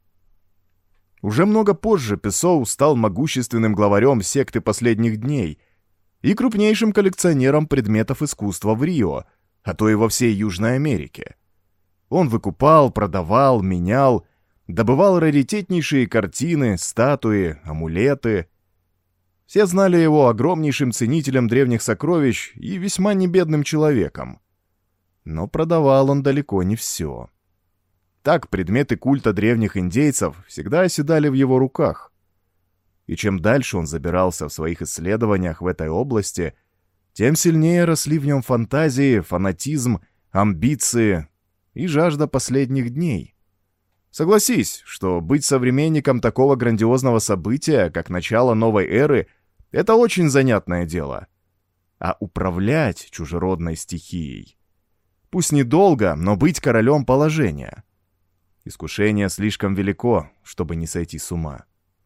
Уже много позже Писсоу стал могущественным главарем секты последних дней и крупнейшим коллекционером предметов искусства в Рио, а то и во всей Южной Америке. Он выкупал, продавал, менял, добывал раритетнейшие картины, статуи, амулеты. Все знали его огромнейшим ценителем древних сокровищ и весьма небедным человеком. Но продавал он далеко не все. Так предметы культа древних индейцев всегда оседали в его руках. И чем дальше он забирался в своих исследованиях в этой области, тем сильнее росли в нем фантазии, фанатизм, амбиции и жажда последних дней. Согласись, что быть современником такого грандиозного события, как начало новой эры, это очень занятное дело. А управлять чужеродной стихией, пусть недолго, но быть королем положения. Искушение слишком велико, чтобы не сойти с ума.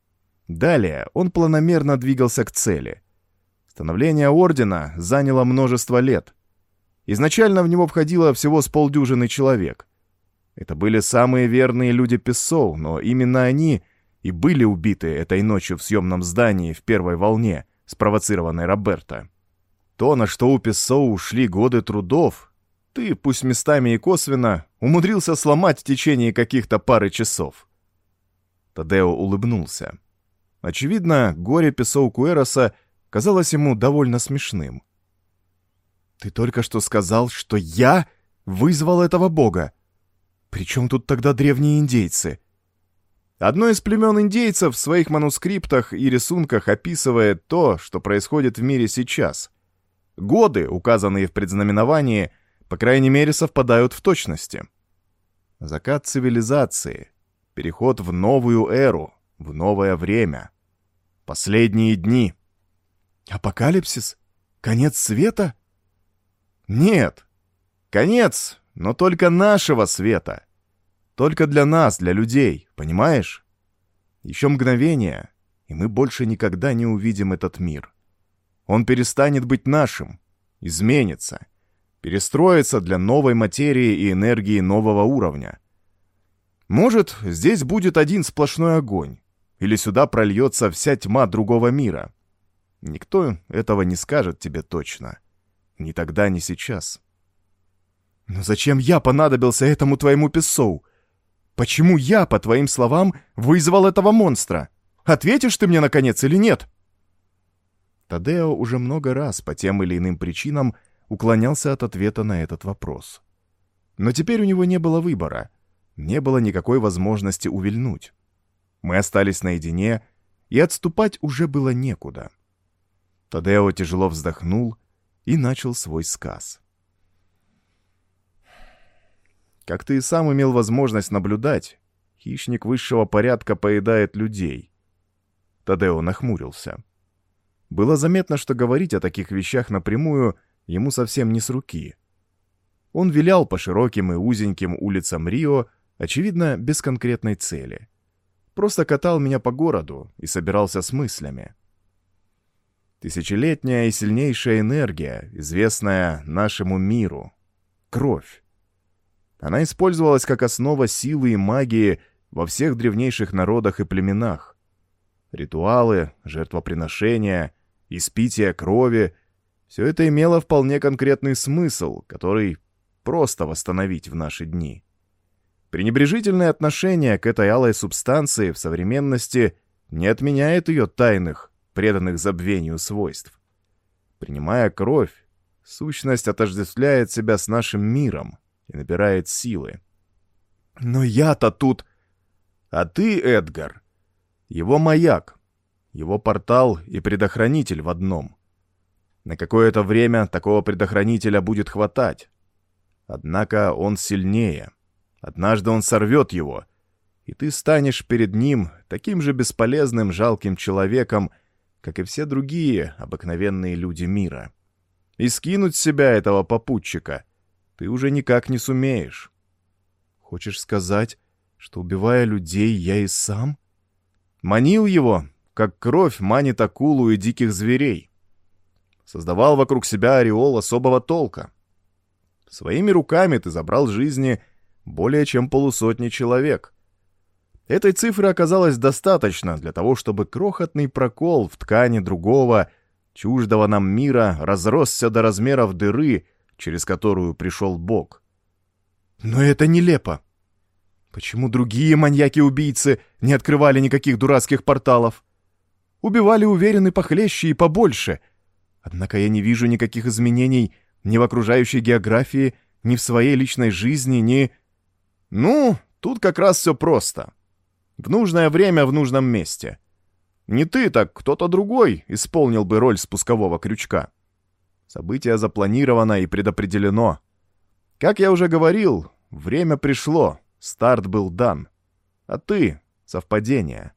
Далее он планомерно двигался к цели. Становление ордена заняло множество лет. Изначально в него входило всего с полдюжины человек. Это были самые верные люди Писсоу, но именно они и были убиты этой ночью в съемном здании в первой волне, спровоцированной Роберто. То, на что у Писсоу ушли годы трудов, ты, пусть местами и косвенно, умудрился сломать в течение каких-то пары часов. Тадео улыбнулся. Очевидно, горе Писсоу Куэроса казалось ему довольно смешным. «Ты только что сказал, что я вызвал этого бога. Причем тут тогда древние индейцы?» Одно из племен индейцев в своих манускриптах и рисунках описывает то, что происходит в мире сейчас. Годы, указанные в предзнаменовании, по крайней мере, совпадают в точности. Закат цивилизации, переход в новую эру, в новое время. Последние дни. Апокалипсис? Конец света? Нет. Конец, но только нашего света. Только для нас, для людей, понимаешь? Еще мгновение, и мы больше никогда не увидим этот мир. Он перестанет быть нашим, изменится, перестроится для новой материи и энергии нового уровня. Может, здесь будет один сплошной огонь, или сюда прольется вся тьма другого мира. Никто этого не скажет тебе точно. Ни тогда, ни сейчас. Но зачем я понадобился этому твоему Писсоу? Почему я, по твоим словам, вызвал этого монстра? Ответишь ты мне, наконец, или нет?» Тадео уже много раз по тем или иным причинам уклонялся от ответа на этот вопрос. Но теперь у него не было выбора, не было никакой возможности увильнуть. Мы остались наедине, и отступать уже было некуда. Тадео тяжело вздохнул и начал свой сказ. Как ты и сам имел возможность наблюдать, хищник высшего порядка поедает людей. Тадео нахмурился. Было заметно, что говорить о таких вещах напрямую ему совсем не с руки. Он вилял по широким и узеньким улицам Рио, очевидно, без конкретной цели. Просто катал меня по городу и собирался с мыслями. Тысячелетняя и сильнейшая энергия, известная нашему миру. Кровь. Она использовалась как основа силы и магии во всех древнейших народах и племенах. Ритуалы, жертвоприношения, испитие крови — все это имело вполне конкретный смысл, который просто восстановить в наши дни. Пренебрежительное отношение к этой алой субстанции в современности не отменяет ее тайных, преданных забвению свойств. Принимая кровь, сущность отождествляет себя с нашим миром, и набирает силы. Но я-то тут... А ты, Эдгар, его маяк, его портал и предохранитель в одном. На какое-то время такого предохранителя будет хватать. Однако он сильнее. Однажды он сорвет его, и ты станешь перед ним таким же бесполезным, жалким человеком, как и все другие обыкновенные люди мира. И скинуть с себя этого попутчика ты уже никак не сумеешь. Хочешь сказать, что, убивая людей, я и сам? Манил его, как кровь манит акулу и диких зверей. Создавал вокруг себя ореол особого толка. Своими руками ты забрал жизни более чем полусотни человек. Этой цифры оказалось достаточно для того, чтобы крохотный прокол в ткани другого, чуждого нам мира разросся до размеров дыры, через которую пришел Бог. Но это нелепо. Почему другие маньяки-убийцы не открывали никаких дурацких порталов? Убивали уверенно похлеще и побольше. Однако я не вижу никаких изменений ни в окружающей географии, ни в своей личной жизни, ни... Ну, тут как раз все просто. В нужное время в нужном месте. Не ты, так кто-то другой исполнил бы роль спускового крючка. Событие запланировано и предопределено. Как я уже говорил, время пришло, старт был дан. А ты — совпадение.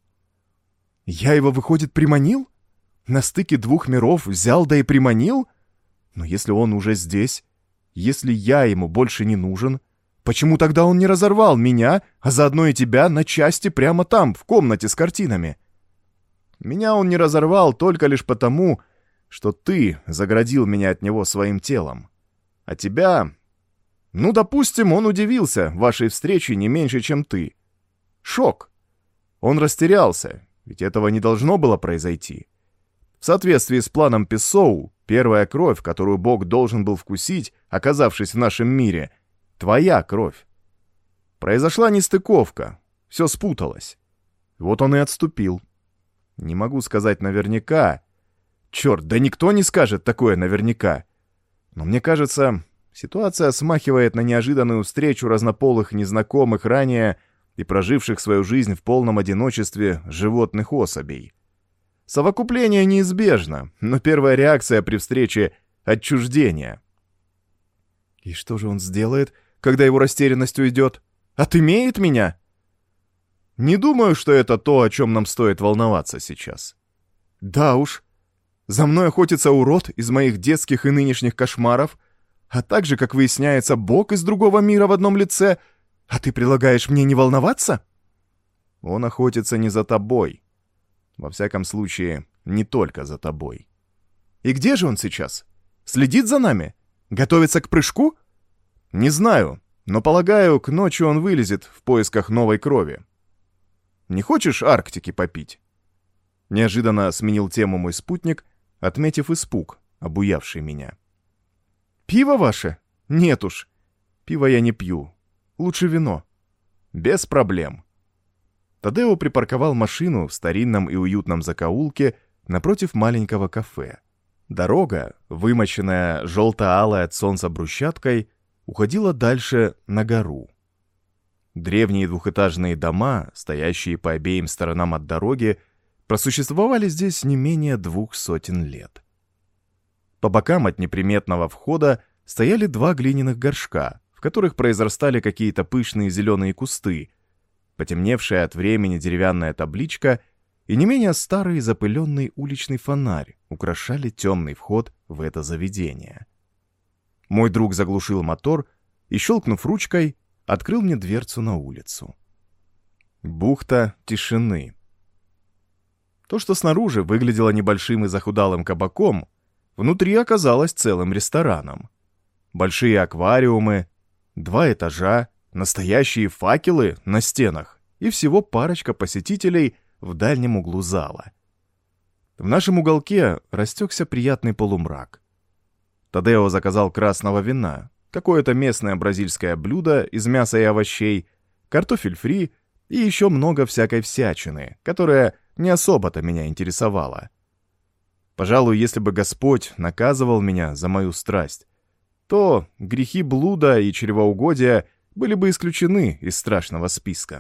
Я его, выходит, приманил? На стыке двух миров взял да и приманил? Но если он уже здесь, если я ему больше не нужен, почему тогда он не разорвал меня, а заодно и тебя, на части прямо там, в комнате с картинами? Меня он не разорвал только лишь потому, что ты заградил меня от него своим телом. А тебя... Ну, допустим, он удивился вашей встрече не меньше, чем ты. Шок. Он растерялся, ведь этого не должно было произойти. В соответствии с планом Песоу, первая кровь, которую Бог должен был вкусить, оказавшись в нашем мире, твоя кровь. Произошла нестыковка, все спуталось. Вот он и отступил. Не могу сказать наверняка. Черт, да никто не скажет такое наверняка. Но мне кажется, ситуация смахивает на неожиданную встречу разнополых незнакомых ранее и проживших свою жизнь в полном одиночестве животных особей. Совокупление неизбежно, но первая реакция при встрече — отчуждение. И что же он сделает, когда его растерянность уйдет? Отымеет меня? Не думаю, что это то, о чем нам стоит волноваться сейчас. Да уж, за мной охотится урод из моих детских и нынешних кошмаров, а также, как выясняется, Бог из другого мира в одном лице, а ты предлагаешь мне не волноваться? Он охотится не за тобой. Во всяком случае, не только за тобой. И где же он сейчас? Следит за нами? Готовится к прыжку? Не знаю, но, полагаю, к ночи он вылезет в поисках новой крови. Не хочешь Арктики попить? Неожиданно сменил тему мой спутник, отметив испуг, обуявший меня. Пиво ваше? Нет уж. Пиво я не пью. Лучше вино. Без проблем. Тадео припарковал машину в старинном и уютном закоулке напротив маленького кафе. Дорога, вымощенная желто-алой от солнца брусчаткой, уходила дальше на гору. Древние двухэтажные дома, стоящие по обеим сторонам от дороги, просуществовали здесь не менее двух сотен лет. По бокам от неприметного входа стояли два глиняных горшка, в которых произрастали какие-то пышные зеленые кусты, потемневшая от времени деревянная табличка и не менее старый запыленный уличный фонарь украшали темный вход в это заведение. Мой друг заглушил мотор и, щелкнув ручкой, открыл мне дверцу на улицу. Бухта тишины. То, что снаружи выглядело небольшим и захудалым кабаком, внутри оказалось целым рестораном. Большие аквариумы, два этажа, настоящие факелы на стенах и всего парочка посетителей в дальнем углу зала. В нашем уголке растекся приятный полумрак. Тадео заказал красного вина, какое-то местное бразильское блюдо из мяса и овощей, картофель фри и еще много всякой всячины, которая не особо-то меня интересовала. Пожалуй, если бы Господь наказывал меня за мою страсть, то грехи блуда и чревоугодия были бы исключены из страшного списка.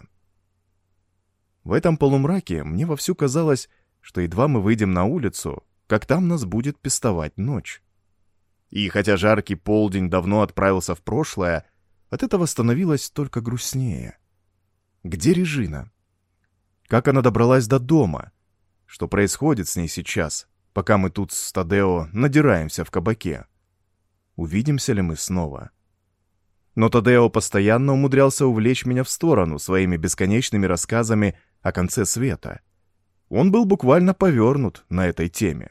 В этом полумраке мне вовсю казалось, что едва мы выйдем на улицу, как там нас будет пестовать ночь. И хотя жаркий полдень давно отправился в прошлое, от этого становилось только грустнее. Где Режина? Как она добралась до дома? Что происходит с ней сейчас, пока мы тут с Тадео надираемся в кабаке? Увидимся ли мы снова? Но Тадео постоянно умудрялся увлечь меня в сторону своими бесконечными рассказами о конце света. Он был буквально повернут на этой теме.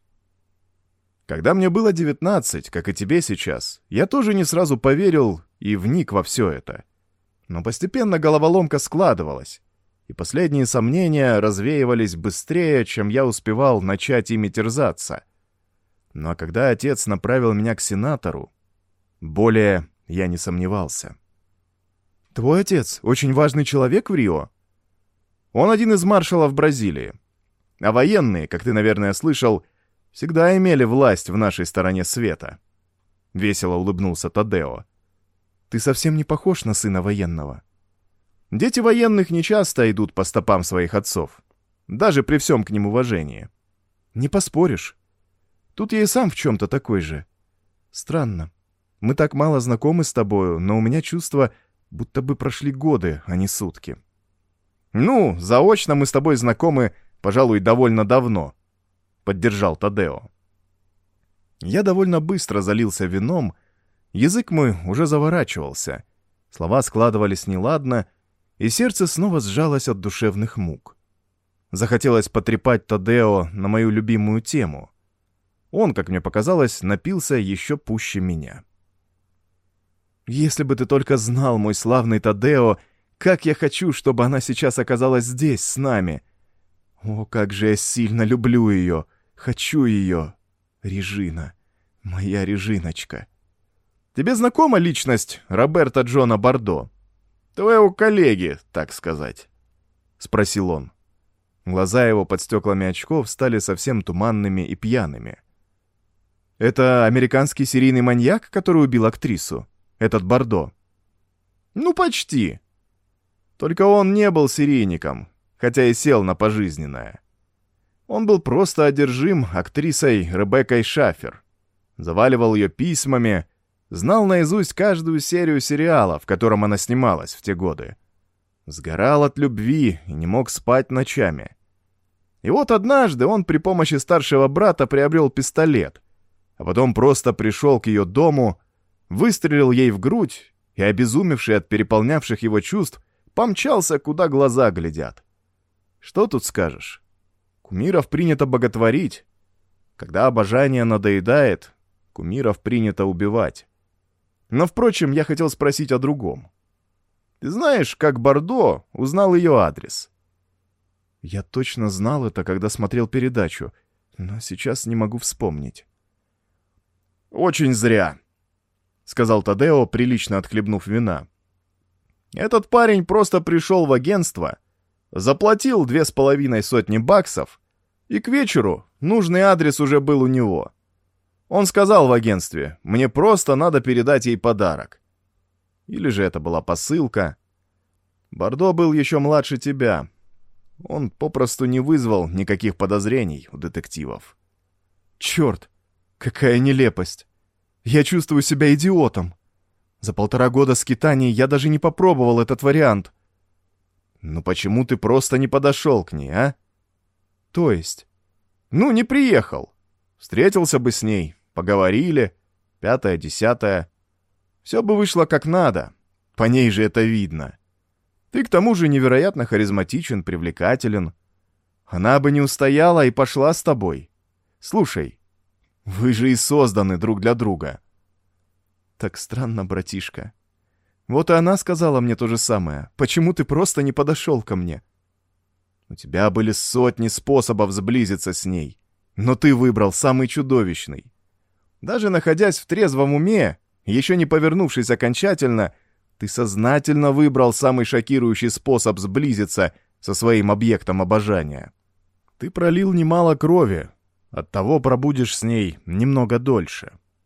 Когда мне было девятнадцать, как и тебе сейчас, я тоже не сразу поверил и вник во все это. Но постепенно головоломка складывалась, и последние сомнения развеивались быстрее, чем я успевал начать ими терзаться. Ну а когда отец направил меня к сенатору, более я не сомневался. «Твой отец очень важный человек в Рио?» «Он один из маршалов Бразилии. А военные, как ты, наверное, слышал, всегда имели власть в нашей стороне света». Весело улыбнулся Тадео. «Ты совсем не похож на сына военного». «Дети военных не часто идут по стопам своих отцов, даже при всем к ним уважении». «Не поспоришь. Тут я и сам в чем-то такой же. Странно. Мы так мало знакомы с тобою, но у меня чувство, будто бы прошли годы, а не сутки». «Ну, заочно мы с тобой знакомы, пожалуй, довольно давно», — поддержал Тадео. Я довольно быстро залился вином, язык мой уже заворачивался, слова складывались неладно, и сердце снова сжалось от душевных мук. Захотелось потрепать Тадео на мою любимую тему. Он, как мне показалось, напился еще пуще меня. «Если бы ты только знал, мой славный Тадео, как я хочу, чтобы она сейчас оказалась здесь, с нами. О, как же я сильно люблю ее, хочу ее. Режина, моя Режиночка». «Тебе знакома личность Роберто Джона Бордо? Твоего коллеги, так сказать?» — спросил он. Глаза его под стеклами очков стали совсем туманными и пьяными. «Это американский серийный маньяк, который убил актрису? Этот Бордо?» «Ну, почти. Только он не был серийником, хотя и сел на пожизненное. Он был просто одержим актрисой Ребеккой Шаффер. Заваливал ее письмами, знал наизусть каждую серию сериала, в котором она снималась в те годы. Сгорал от любви и не мог спать ночами. И вот однажды он при помощи старшего брата приобрел пистолет, а потом просто пришел к ее дому, выстрелил ей в грудь и, обезумевший от переполнявших его чувств, помчался, куда глаза глядят. Что тут скажешь? Кумиров принято боготворить. Когда обожание надоедает, кумиров принято убивать. Но, впрочем, я хотел спросить о другом. Ты знаешь, как Бордо узнал ее адрес?» Я точно знал это, когда смотрел передачу, но сейчас не могу вспомнить. «Очень зря», — сказал Тадео, прилично отхлебнув вина. «Этот парень просто пришел в агентство, заплатил две с половиной сотни баксов, и к вечеру нужный адрес уже был у него. Он сказал в агентстве, мне просто надо передать ей подарок. Или же это была посылка. Бордо был еще младше тебя. Он попросту не вызвал никаких подозрений у детективов». «Черт, какая нелепость! Я чувствую себя идиотом. За полтора года скитаний я даже не попробовал этот вариант». «Ну почему ты просто не подошел к ней, а?» «То есть?» «Ну, не приехал. Встретился бы с ней, поговорили, пятое-десятое. Все бы вышло как надо, по ней же это видно. Ты к тому же невероятно харизматичен, привлекателен. Она бы не устояла и пошла с тобой. Слушай, вы же и созданы друг для друга». «Так странно, братишка. Вот и она сказала мне то же самое. Почему ты просто не подошел ко мне?» «У тебя были сотни способов сблизиться с ней, но ты выбрал самый чудовищный. Даже находясь в трезвом уме, еще не повернувшись окончательно, ты сознательно выбрал самый шокирующий способ сблизиться со своим объектом обожания. Ты пролил немало крови, оттого пробудешь с ней немного дольше.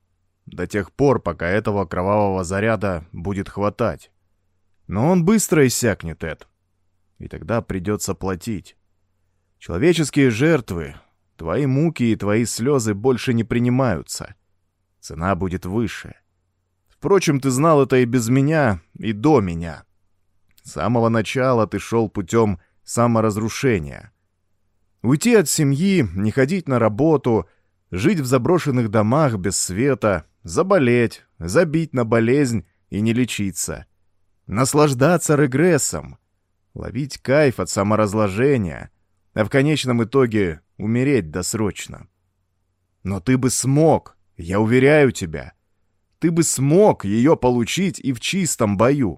до тех пор, пока этого кровавого заряда будет хватать. Но он быстро иссякнет, Эд. И тогда придется платить. Человеческие жертвы, твои муки и твои слезы больше не принимаются. Цена будет выше. Впрочем, ты знал это и без меня, и до меня. С самого начала ты шел путем саморазрушения. Уйти от семьи, не ходить на работу, жить в заброшенных домах без света, заболеть, забить на болезнь и не лечиться. Наслаждаться регрессом, ловить кайф от саморазложения, а в конечном итоге умереть досрочно. Но ты бы смог, я уверяю тебя, ты бы смог ее получить и в чистом бою.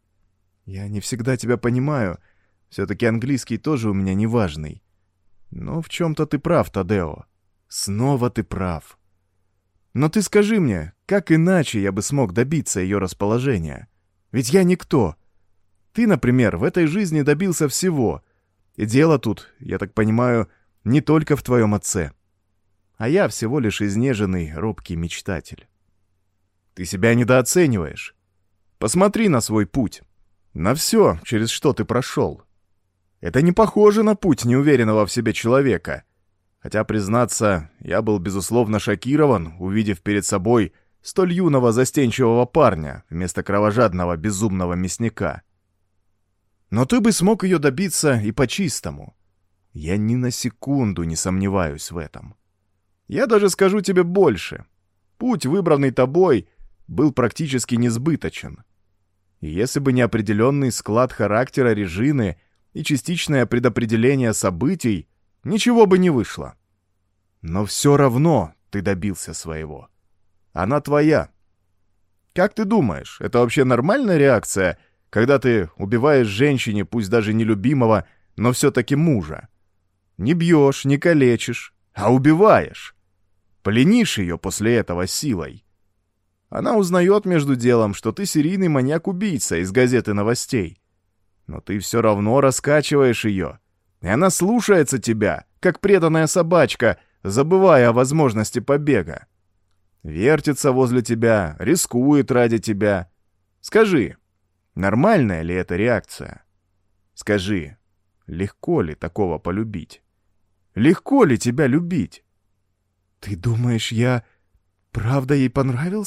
Я не всегда тебя понимаю, все-таки английский тоже у меня неважный. Но в чем-то ты прав, Тадео. Снова ты прав. Но ты скажи мне, как иначе я бы смог добиться ее расположения? Ведь я никто. Ты, например, в этой жизни добился всего. И дело тут, я так понимаю, не только в твоем отце. А я всего лишь изнеженный, робкий мечтатель. Ты себя недооцениваешь. Посмотри на свой путь. На все, через что ты прошел. Это не похоже на путь неуверенного в себе человека. Хотя, признаться, я был безусловно шокирован, увидев перед собой столь юного застенчивого парня вместо кровожадного безумного мясника. Но ты бы смог ее добиться и по-чистому. Я ни на секунду не сомневаюсь в этом. Я даже скажу тебе больше. Путь, выбранный тобой, был практически несбыточен. И если бы не определенный склад характера Режины и частичное предопределение событий, ничего бы не вышло. Но все равно ты добился своего. Она твоя. Как ты думаешь, это вообще нормальная реакция, когда ты убиваешь женщине, пусть даже нелюбимого, но все-таки мужа? Не бьешь, не калечишь, а убиваешь. Пленишь ее после этого силой. Она узнает между делом, что ты серийный маньяк-убийца из газеты новостей. Но ты все равно раскачиваешь ее. И она слушается тебя, как преданная собачка, забывая о возможности побега. Вертится возле тебя, рискует ради тебя. Скажи, нормальная ли это реакция? Скажи, легко ли такого полюбить? Легко ли тебя любить? Ты думаешь, я правда ей понравился?